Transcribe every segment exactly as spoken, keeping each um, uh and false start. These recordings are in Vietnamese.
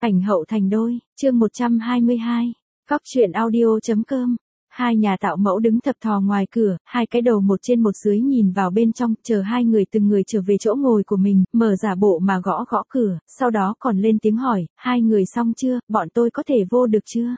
Ảnh hậu thành đôi, chương một trăm hai mươi hai. Cóc truyện audio.com. Hai nhà tạo mẫu đứng thập thò ngoài cửa, hai cái đầu một trên một dưới nhìn vào bên trong, chờ hai người từng người trở về chỗ ngồi của mình, mở giả bộ mà gõ gõ cửa, sau đó còn lên tiếng hỏi, hai người xong chưa, bọn tôi có thể vô được chưa?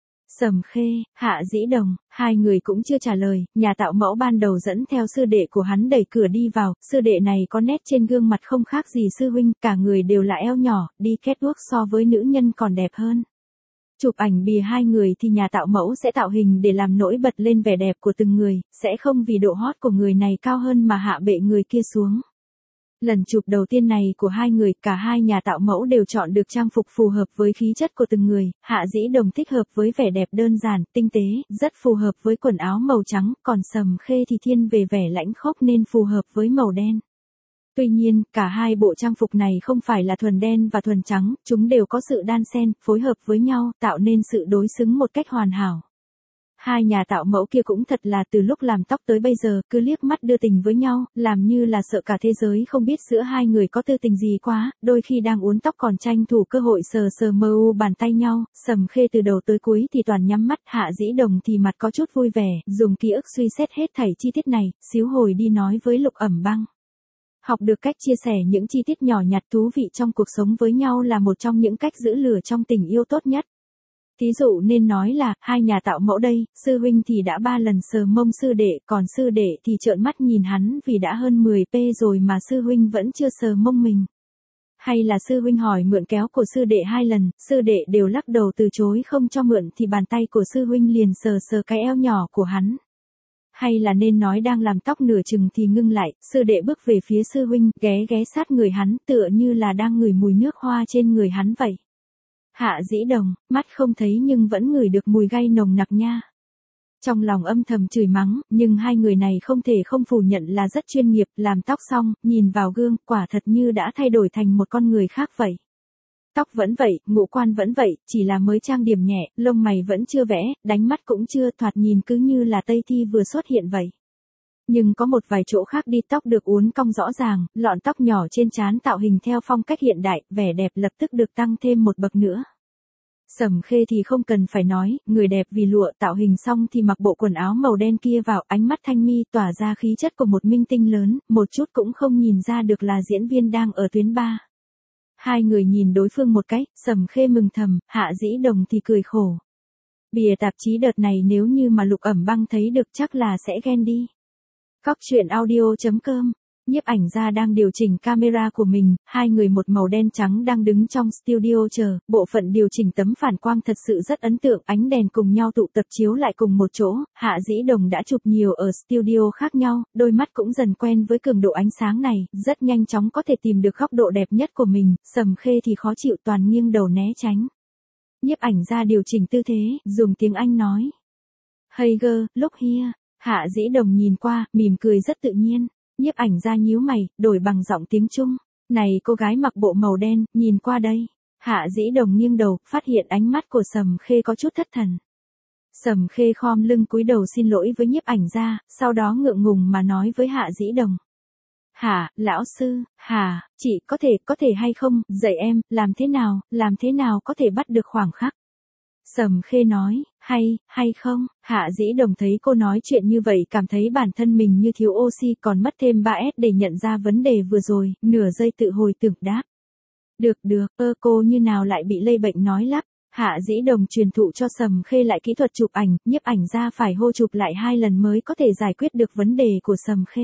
Sầm Khê, Hạ Dĩ Đồng, hai người cũng chưa trả lời, nhà tạo mẫu ban đầu dẫn theo sư đệ của hắn đẩy cửa đi vào, sư đệ này có nét trên gương mặt không khác gì sư huynh, cả người đều là eo nhỏ, đi catwalk so với nữ nhân còn đẹp hơn. Chụp ảnh bìa hai người thì nhà tạo mẫu sẽ tạo hình để làm nổi bật lên vẻ đẹp của từng người, sẽ không vì độ hot của người này cao hơn mà hạ bệ người kia xuống. Lần chụp đầu tiên này của hai người, cả hai nhà tạo mẫu đều chọn được trang phục phù hợp với khí chất của từng người, Hạ Dĩ Đồng thích hợp với vẻ đẹp đơn giản, tinh tế, rất phù hợp với quần áo màu trắng, còn Sầm Khê thì thiên về vẻ lãnh khốc nên phù hợp với màu đen. Tuy nhiên, cả hai bộ trang phục này không phải là thuần đen và thuần trắng, chúng đều có sự đan xen, phối hợp với nhau, tạo nên sự đối xứng một cách hoàn hảo. Hai nhà tạo mẫu kia cũng thật là từ lúc làm tóc tới bây giờ, cứ liếc mắt đưa tình với nhau, làm như là sợ cả thế giới không biết giữa hai người có tư tình gì quá, đôi khi đang uốn tóc còn tranh thủ cơ hội sờ sờ mơ u bàn tay nhau, Sầm Khê từ đầu tới cuối thì toàn nhắm mắt, Hạ Dĩ Đồng thì mặt có chút vui vẻ, dùng ký ức suy xét hết thảy chi tiết này, xíu hồi đi nói với Lục Ẩm Băng. Học được cách chia sẻ những chi tiết nhỏ nhặt thú vị trong cuộc sống với nhau là một trong những cách giữ lửa trong tình yêu tốt nhất. Thí dụ nên nói là, hai nhà tạo mẫu đây, sư huynh thì đã ba lần sờ mông sư đệ, còn sư đệ thì trợn mắt nhìn hắn vì đã hơn mười pê rồi mà sư huynh vẫn chưa sờ mông mình. Hay là sư huynh hỏi mượn kéo của sư đệ hai lần, sư đệ đều lắc đầu từ chối không cho mượn thì bàn tay của sư huynh liền sờ sờ cái eo nhỏ của hắn. Hay là nên nói đang làm tóc nửa chừng thì ngưng lại, sư đệ bước về phía sư huynh, ghé ghé sát người hắn tựa như là đang ngửi mùi nước hoa trên người hắn vậy. Hạ Dĩ Đồng, mắt không thấy nhưng vẫn ngửi được mùi gay nồng nặc nha. Trong lòng âm thầm chửi mắng, nhưng hai người này không thể không phủ nhận là rất chuyên nghiệp, làm tóc xong, nhìn vào gương, quả thật như đã thay đổi thành một con người khác vậy. Tóc vẫn vậy, ngũ quan vẫn vậy, chỉ là mới trang điểm nhẹ, lông mày vẫn chưa vẽ, đánh mắt cũng chưa, thoạt nhìn cứ như là Tây Thi vừa xuất hiện vậy. Nhưng có một vài chỗ khác đi, tóc được uốn cong rõ ràng, lọn tóc nhỏ trên trán tạo hình theo phong cách hiện đại, vẻ đẹp lập tức được tăng thêm một bậc nữa. Sầm Khê thì không cần phải nói, người đẹp vì lụa tạo hình xong thì mặc bộ quần áo màu đen kia vào, ánh mắt thanh mi tỏa ra khí chất của một minh tinh lớn, một chút cũng không nhìn ra được là diễn viên đang ở tuyến ba. Hai người nhìn đối phương một cái, Sầm Khê mừng thầm, Hạ Dĩ Đồng thì cười khổ. Bìa tạp chí đợt này nếu như mà Lục Ẩm Băng thấy được chắc là sẽ ghen đi. Cóc truyện audio.com. Nhiếp ảnh gia đang điều chỉnh camera của mình, hai người một màu đen trắng đang đứng trong studio chờ, bộ phận điều chỉnh tấm phản quang thật sự rất ấn tượng, ánh đèn cùng nhau tụ tập chiếu lại cùng một chỗ, Hạ Dĩ Đồng đã chụp nhiều ở studio khác nhau, đôi mắt cũng dần quen với cường độ ánh sáng này, rất nhanh chóng có thể tìm được góc độ đẹp nhất của mình, Sầm Khê thì khó chịu toàn nghiêng đầu né tránh. Nhiếp ảnh gia điều chỉnh tư thế, dùng tiếng Anh nói. Hey girl, look here. Hạ Dĩ Đồng nhìn qua, mỉm cười rất tự nhiên. Nhiếp ảnh gia nhíu mày, đổi bằng giọng tiếng Trung. Này cô gái mặc bộ màu đen, nhìn qua đây. Hạ Dĩ Đồng nghiêng đầu, phát hiện ánh mắt của Sầm Khê có chút thất thần. Sầm Khê khom lưng cúi đầu xin lỗi với nhiếp ảnh gia, sau đó ngượng ngùng mà nói với Hạ Dĩ Đồng. Hả, lão sư, hả, chị có thể, có thể hay không, dạy em, làm thế nào, làm thế nào có thể bắt được khoảng khắc. Sầm Khê nói, hay, hay không, Hạ Dĩ Đồng thấy cô nói chuyện như vậy cảm thấy bản thân mình như thiếu oxy còn mất thêm ba S để nhận ra vấn đề vừa rồi, nửa giây tự hồi tưởng đáp. Được được, ơ cô như nào lại bị lây bệnh nói lắp, Hạ Dĩ Đồng truyền thụ cho Sầm Khê lại kỹ thuật chụp ảnh, nhiếp ảnh ra phải hô chụp lại hai lần mới có thể giải quyết được vấn đề của Sầm Khê.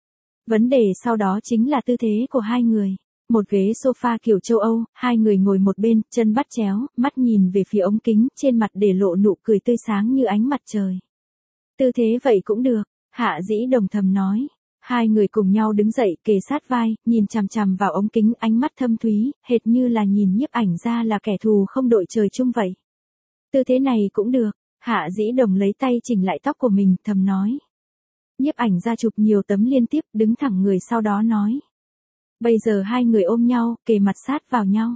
Vấn đề sau đó chính là tư thế của hai người. Một ghế sofa kiểu châu Âu, hai người ngồi một bên, chân bắt chéo, mắt nhìn về phía ống kính, trên mặt để lộ nụ cười tươi sáng như ánh mặt trời. Tư thế vậy cũng được, Hạ Dĩ Đồng thầm nói. Hai người cùng nhau đứng dậy, kề sát vai, nhìn chằm chằm vào ống kính, ánh mắt thâm thúy, hệt như là nhìn nhiếp ảnh ra là kẻ thù không đội trời chung vậy. Tư thế này cũng được, Hạ Dĩ Đồng lấy tay chỉnh lại tóc của mình, thầm nói. Nhiếp ảnh ra chụp nhiều tấm liên tiếp, đứng thẳng người sau đó nói. Bây giờ hai người ôm nhau, kề mặt sát vào nhau.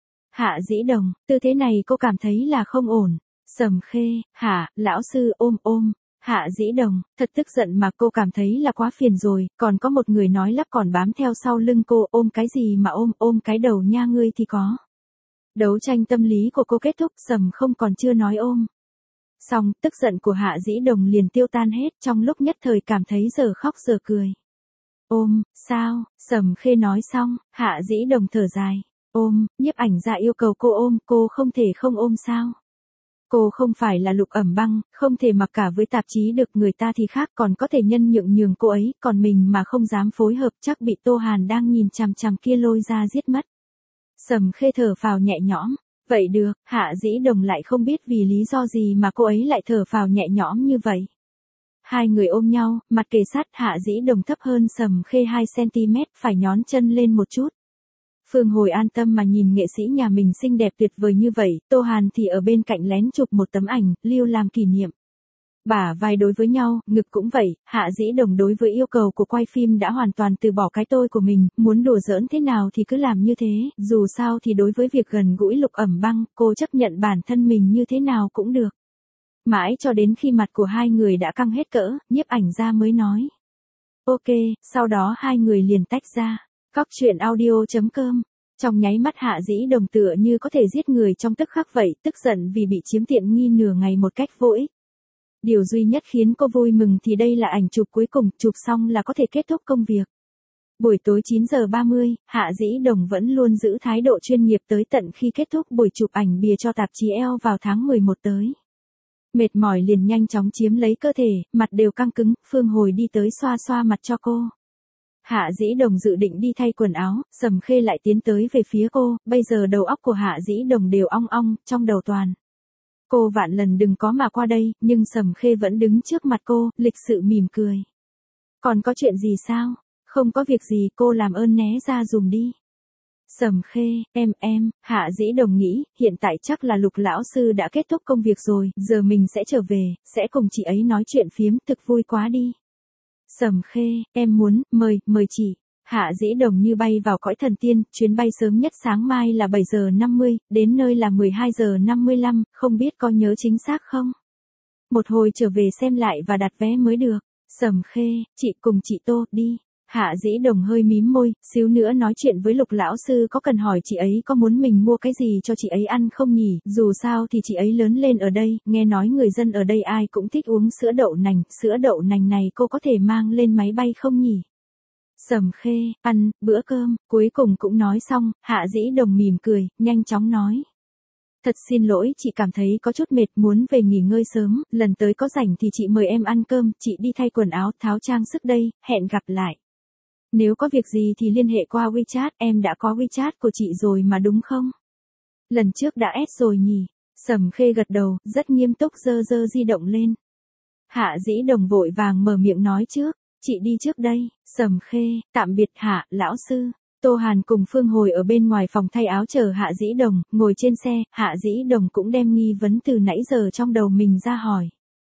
Hạ Dĩ Đồng, tư thế này cô cảm thấy là không ổn. Sầm Khê, hả, lão sư ôm ôm. Hạ Dĩ Đồng, thật tức giận mà cô cảm thấy là quá phiền rồi, còn có một người nói lắp còn bám theo sau lưng cô, ôm cái gì mà ôm, ôm cái đầu nha ngươi thì có. Đấu tranh tâm lý của cô kết thúc, Sầm không còn chưa nói ôm. Xong, tức giận của Hạ Dĩ Đồng liền tiêu tan hết, trong lúc nhất thời cảm thấy giờ khóc giờ cười. Ôm, sao, Sầm Khê nói xong, Hạ Dĩ Đồng thở dài. Ôm, nhiếp ảnh gia yêu cầu cô ôm, cô không thể không ôm sao? Cô không phải là Lục Ẩm Băng, không thể mặc cả với tạp chí được, người ta thì khác, còn có thể nhân nhượng nhường cô ấy, còn mình mà không dám phối hợp chắc bị Tô Hàn đang nhìn chằm chằm kia lôi ra giết mất. Sầm Khê thở phào nhẹ nhõm. Vậy được, Hạ Dĩ Đồng lại không biết vì lý do gì mà cô ấy lại thở phào nhẹ nhõm như vậy. Hai người ôm nhau, mặt kề sát, Hạ Dĩ Đồng thấp hơn Sầm Khê hai xăng-ti-mét, phải nhón chân lên một chút. Phương Hồi an tâm mà nhìn nghệ sĩ nhà mình xinh đẹp tuyệt vời như vậy, Tô Hàn thì ở bên cạnh lén chụp một tấm ảnh, lưu làm kỷ niệm. Bả vai đối với nhau, ngực cũng vậy, Hạ Dĩ Đồng đối với yêu cầu của quay phim đã hoàn toàn từ bỏ cái tôi của mình, muốn đùa giỡn thế nào thì cứ làm như thế, dù sao thì đối với việc gần gũi Lục Ẩm Băng, cô chấp nhận bản thân mình như thế nào cũng được. Mãi cho đến khi mặt của hai người đã căng hết cỡ, nhiếp ảnh gia mới nói. Ok, sau đó hai người liền tách ra. Cóc truyện audio chấm com. Trong nháy mắt Hạ Dĩ Đồng tựa như có thể giết người trong tức khắc vậy, tức giận vì bị chiếm tiện nghi nửa ngày một cách vô ích. Điều duy nhất khiến cô vui mừng thì đây là ảnh chụp cuối cùng, chụp xong là có thể kết thúc công việc. Buổi tối chín giờ ba mươi, Hạ Dĩ Đồng vẫn luôn giữ thái độ chuyên nghiệp tới tận khi kết thúc buổi chụp ảnh bìa cho tạp chí Elle vào tháng mười một tới. Mệt mỏi liền nhanh chóng chiếm lấy cơ thể, mặt đều căng cứng, Phương Hồi đi tới xoa xoa mặt cho cô. Hạ Dĩ Đồng dự định đi thay quần áo, Sầm Khê lại tiến tới về phía cô, bây giờ đầu óc của Hạ Dĩ Đồng đều ong ong, trong đầu toàn. Cô vạn lần đừng có mà qua đây, nhưng Sầm Khê vẫn đứng trước mặt cô, lịch sự mỉm cười. Còn có chuyện gì sao? Không có việc gì, cô làm ơn né ra dùm đi. Sầm Khê, em em, Hạ Dĩ Đồng nghĩ, hiện tại chắc là Lục lão sư đã kết thúc công việc rồi, giờ mình sẽ trở về, sẽ cùng chị ấy nói chuyện phiếm, thực vui quá đi. Sầm Khê, em muốn, mời, mời chị. Hạ Dĩ Đồng như bay vào cõi thần tiên, chuyến bay sớm nhất sáng mai là bảy giờ năm mươi, đến nơi là mười hai giờ năm mươi lăm, không biết có nhớ chính xác không? Một hồi trở về xem lại và đặt vé mới được. Sầm Khê, chị cùng chị Tô, đi. Hạ Dĩ Đồng hơi mím môi, xíu nữa nói chuyện với Lục lão sư có cần hỏi chị ấy có muốn mình mua cái gì cho chị ấy ăn không nhỉ, dù sao thì chị ấy lớn lên ở đây, nghe nói người dân ở đây ai cũng thích uống sữa đậu nành, sữa đậu nành này cô có thể mang lên máy bay không nhỉ? Sầm Khê, ăn, bữa cơm, cuối cùng cũng nói xong, Hạ Dĩ Đồng mỉm cười, nhanh chóng nói. Thật xin lỗi, chị cảm thấy có chút mệt, muốn về nghỉ ngơi sớm, lần tới có rảnh thì chị mời em ăn cơm, chị đi thay quần áo, tháo trang sức đây, hẹn gặp lại. Nếu có việc gì thì liên hệ qua WeChat, em đã có WeChat của chị rồi mà đúng không? Lần trước đã add rồi nhỉ? Sầm Khê gật đầu, rất nghiêm túc giơ giơ di động lên. Hạ Dĩ Đồng vội vàng mở miệng nói trước, chị đi trước đây. Sầm Khê, tạm biệt Hạ, lão sư. Tô Hàn cùng Phương Hồi ở bên ngoài phòng thay áo chờ Hạ Dĩ Đồng, ngồi trên xe, Hạ Dĩ Đồng cũng đem nghi vấn từ nãy giờ trong đầu mình ra hỏi.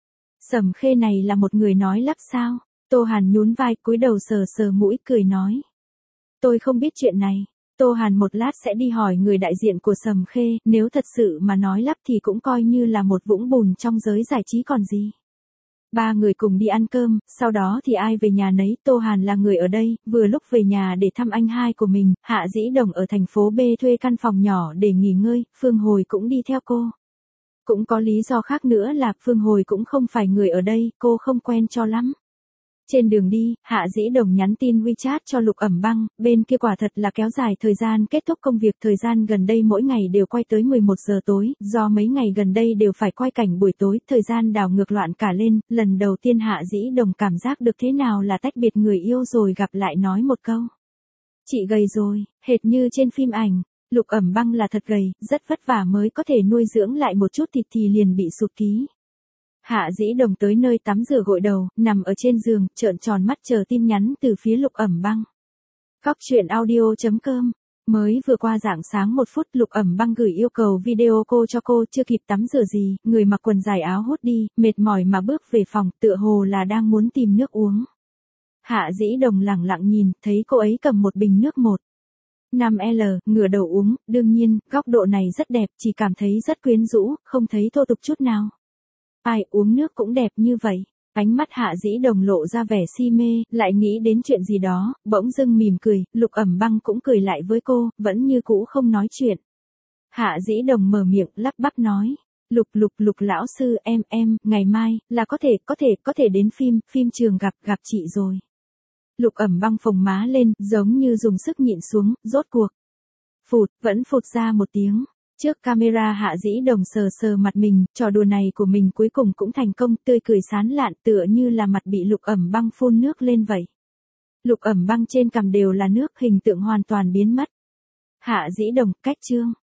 Sầm Khê này là một người nói lắp sao? Tô Hàn nhún vai, cúi đầu sờ sờ mũi, cười nói. Tôi không biết chuyện này. Tô Hàn một lát sẽ đi hỏi người đại diện của Sầm Khê, nếu thật sự mà nói lắp thì cũng coi như là một vũng bùn trong giới giải trí còn gì. Ba người cùng đi ăn cơm, sau đó thì ai về nhà nấy, Tô Hàn là người ở đây, vừa lúc về nhà để thăm anh hai của mình, Hạ Dĩ Đồng ở thành phố B thuê căn phòng nhỏ để nghỉ ngơi, Phương Hồi cũng đi theo cô. Cũng có lý do khác nữa là Phương Hồi cũng không phải người ở đây, cô không quen cho lắm. Trên đường đi, Hạ Dĩ Đồng nhắn tin WeChat cho Lục Ẩm Băng, bên kia quả thật là kéo dài thời gian kết thúc công việc, thời gian gần đây mỗi ngày đều quay tới mười một giờ tối, do mấy ngày gần đây đều phải quay cảnh buổi tối, thời gian đảo ngược loạn cả lên, lần đầu tiên Hạ Dĩ Đồng cảm giác được thế nào là tách biệt người yêu rồi gặp lại nói một câu. Chị gầy rồi, hệt như trên phim ảnh. Lục Ẩm Băng là thật gầy, rất vất vả mới có thể nuôi dưỡng lại một chút thịt thì liền bị sụt ký. Hạ Dĩ Đồng tới nơi tắm rửa gội đầu, nằm ở trên giường, trợn tròn mắt chờ tin nhắn từ phía Lục Ẩm Băng. Cóc truyện audio chấm com. Mới vừa qua rạng sáng một phút, Lục Ẩm Băng gửi yêu cầu video cô cho cô, chưa kịp tắm rửa gì, người mặc quần dài áo hốt đi, mệt mỏi mà bước về phòng, tựa hồ là đang muốn tìm nước uống. Hạ Dĩ Đồng lẳng lặng nhìn, thấy cô ấy cầm một bình nước một năm L, ngửa đầu uống, đương nhiên, góc độ này rất đẹp, chỉ cảm thấy rất quyến rũ, không thấy thô tục chút nào. Ai uống nước cũng đẹp như vậy. Ánh mắt Hạ Dĩ Đồng lộ ra vẻ si mê, lại nghĩ đến chuyện gì đó, bỗng dưng mỉm cười, Lục Ẩm Băng cũng cười lại với cô, vẫn như cũ không nói chuyện. Hạ Dĩ Đồng mở miệng lắp bắp nói. Lục lục lục lão sư em em, ngày mai, là có thể, có thể, có thể đến phim, phim trường gặp, gặp chị rồi. Lục Ẩm Băng phồng má lên, giống như dùng sức nhịn xuống, rốt cuộc. Phụt, vẫn phụt ra một tiếng. Trước camera Hạ Dĩ Đồng sờ sờ mặt mình, trò đùa này của mình cuối cùng cũng thành công, tươi cười sán lạn tựa như là mặt bị Lục Ẩm Băng phun nước lên vậy. Lục Ẩm Băng trên cằm đều là nước, hình tượng hoàn toàn biến mất. Hạ Dĩ Đồng, cách chương.